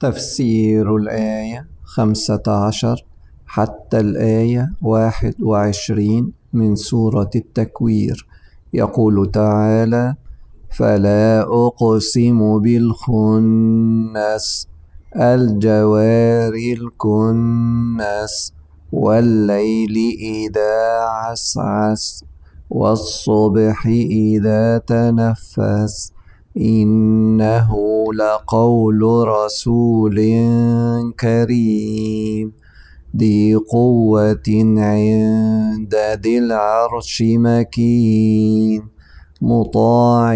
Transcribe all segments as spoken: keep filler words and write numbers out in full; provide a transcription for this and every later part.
تفسير الآية خمسة عشر حتى الآية واحد وعشرين من سورة التكوير. يقول تعالى: فلا أقسم بالخنس الجوار الكنس والليل إذا عسعس والصبح إذا تنفس إنه لقول رسول كريم ذي قوة عند ذي العرش مكين مطاع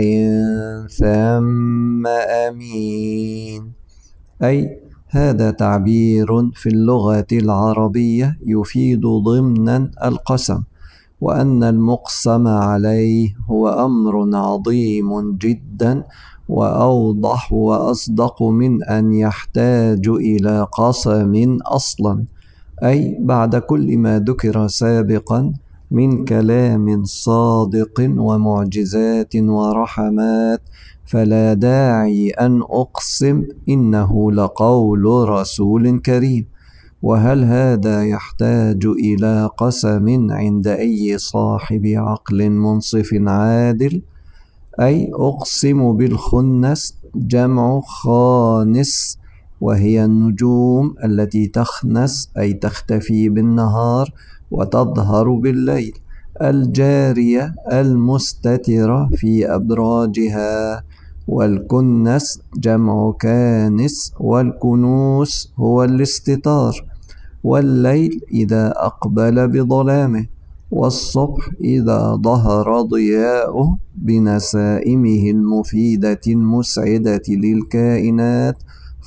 ثم أمين. أي هذا تعبير في اللغة العربية يفيد ضمنا القسم، وأن المقسم عليه هو أمر عظيم جدا وأوضح وأصدق من أن يحتاج إلى قسم أصلا، أي بعد كل ما ذكر سابقا من كلام صادق ومعجزات ورحمات فلا داعي أن أقسم إنه لقول رسول كريم. وهل هذا يحتاج إلى قسم عند أي صاحب عقل منصف عادل؟ أي أقسم بالخنس جمع خانس، وهي النجوم التي تخنس أي تختفي بالنهار وتظهر بالليل، الجارية المستترة في أبراجها. والكنس جمع كانس، والكنوس هو الاستتار. والليل إذا أقبل بظلامه، والصبح إذا ظهر ضياؤه بنسائمه المفيدة المسعدة للكائنات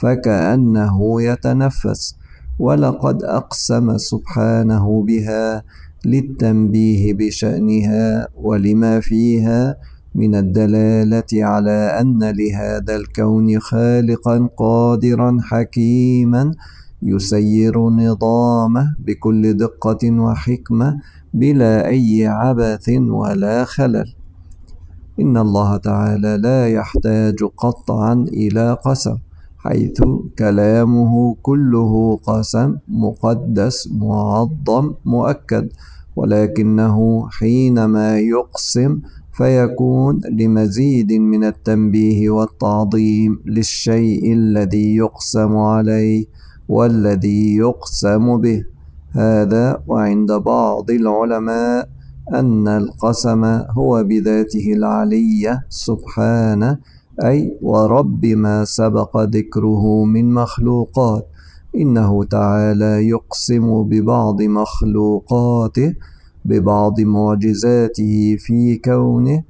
فكأنه يتنفس. ولقد أقسم سبحانه بها للتنبيه بشأنها ولما فيها من الدلالة على أن لهذا الكون خالقا قادرا حكيما يسير نظامه بكل دقة وحكمة بلا أي عبث ولا خلل. إن الله تعالى لا يحتاج قطعا إلى قسم، حيث كلامه كله قسم مقدس معظم مؤكد، ولكنه حينما يقسم فيكون لمزيد من التنبيه والتعظيم للشيء الذي يقسم عليه والذي يقسم به. هذا وعند بعض العلماء أن القسم هو بذاته العلية سبحانه، أي ورب ما سبق ذكره من مخلوقات. إنه تعالى يقسم ببعض مخلوقاته ببعض معجزاته في كونه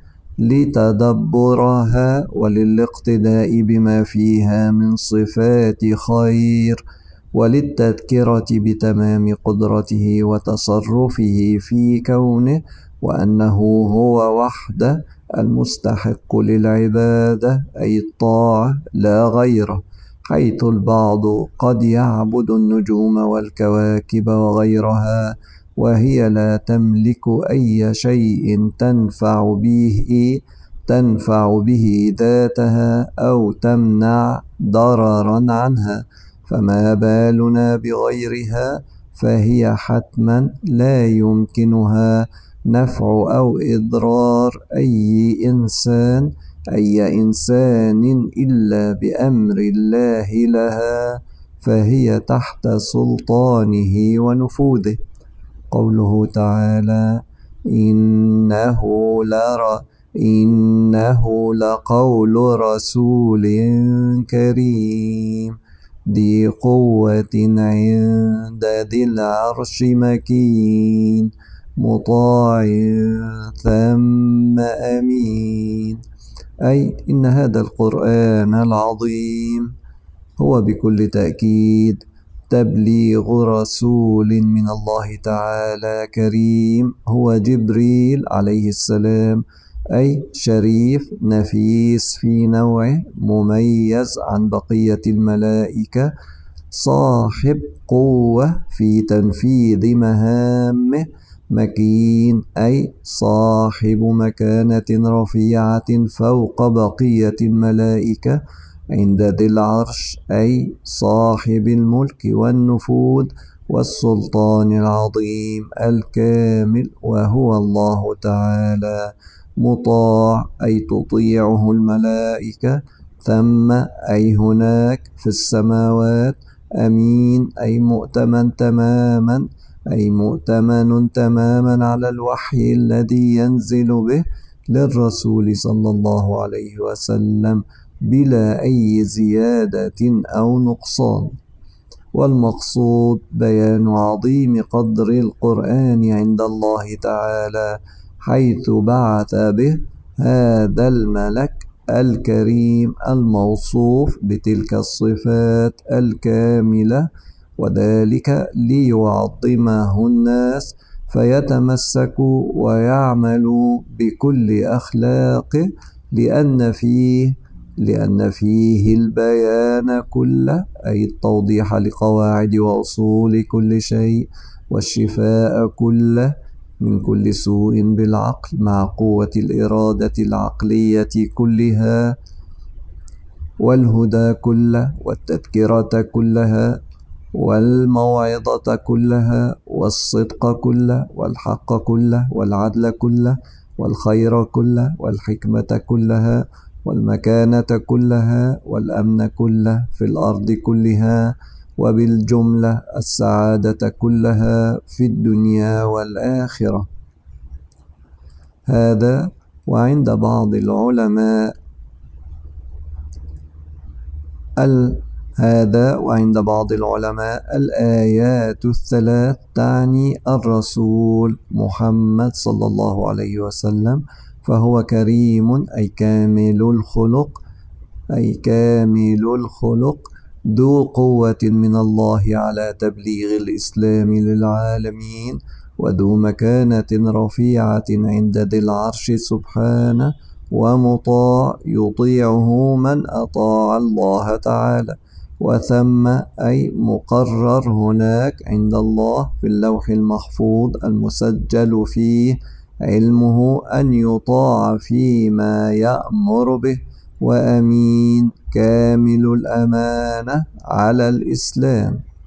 لتدبرها وللاقتداء بما فيها من صفات خير، وللتذكرة بتمام قدرته وتصرفه في كونه، وأنه هو وحده المستحق للعبادة أي الطاعة لا غيره، حيث البعض قد يعبد النجوم والكواكب وغيرها وهي لا تملك أي شيء تنفع به تنفع به ذاتها أو تمنع ضررا عنها، فما بالنا بغيرها فهي حتما لا يمكنها نفع أو إضرار أي إنسان أي إنسان إلا بأمر الله لها، فهي تحت سلطانه ونفوذه. قوله تعالى: إنه لر إنه لقول رسول كريم ذي قوة عند ذي العرش مكين مطاع ثم أمين. أي إن هذا القرآن العظيم هو بكل تأكيد تبليغ رسول من الله تعالى كريم هو جبريل عليه السلام، أي شريف نفيس في نوعه مميز عن بقية الملائكة، صاحب قوة في تنفيذ مهامه، مكين أي صاحب مكانة رفيعة فوق بقية الملائكة، عند ذي العرش أي صاحب الملك والنفوذ والسلطان العظيم الكامل وهو الله تعالى. مطاع أي تطيعه الملائكة، ثم أي هناك في السماوات. أمين أي مؤتمن تماما، أي مؤتمن تماما على الوحي الذي ينزل به للرسول صلى الله عليه وسلم بلا أي زيادة أو نقصان. والمقصود بيان عظيم قدر القرآن عند الله تعالى، حيث بعث به هذا الملك الكريم الموصوف بتلك الصفات الكاملة، وذلك ليعظمه الناس فيتمسكوا ويعملوا بكل أخلاقه، لأن فيه لأن فيه البيان كله، أي التوضيح لقواعد وأصول كل شيء، والشفاء كله من كل سوء بالعقل مع قوة الإرادة العقلية كلها، والهدى كله، والتذكرة كلها، والموعظة كلها، والصدق كله، والحق كله، والعدل كله، والخير كله، والحكمة كلها، والمكانة كلها، والأمن كله في الأرض كلها، وبالجملة السعادة كلها في الدنيا والآخرة. هذا وعند بعض العلماء ال هذا وعند بعض العلماء الآيات الثلاث تعني الرسول محمد صلى الله عليه وسلم، فهو كريم أي كامل الخلق أي كامل الخلق ذو قوة من الله على تبليغ الإسلام للعالمين، وذو مكانة رفيعة عند ذي العرش سبحانه، ومطاع يطيعه من أطاع الله تعالى. وثم أي مقرر هناك عند الله في اللوح المحفوظ المسجل فيه علمه أن يطاع فيما يأمر به. وأمين كامل الأمانة على الإسلام.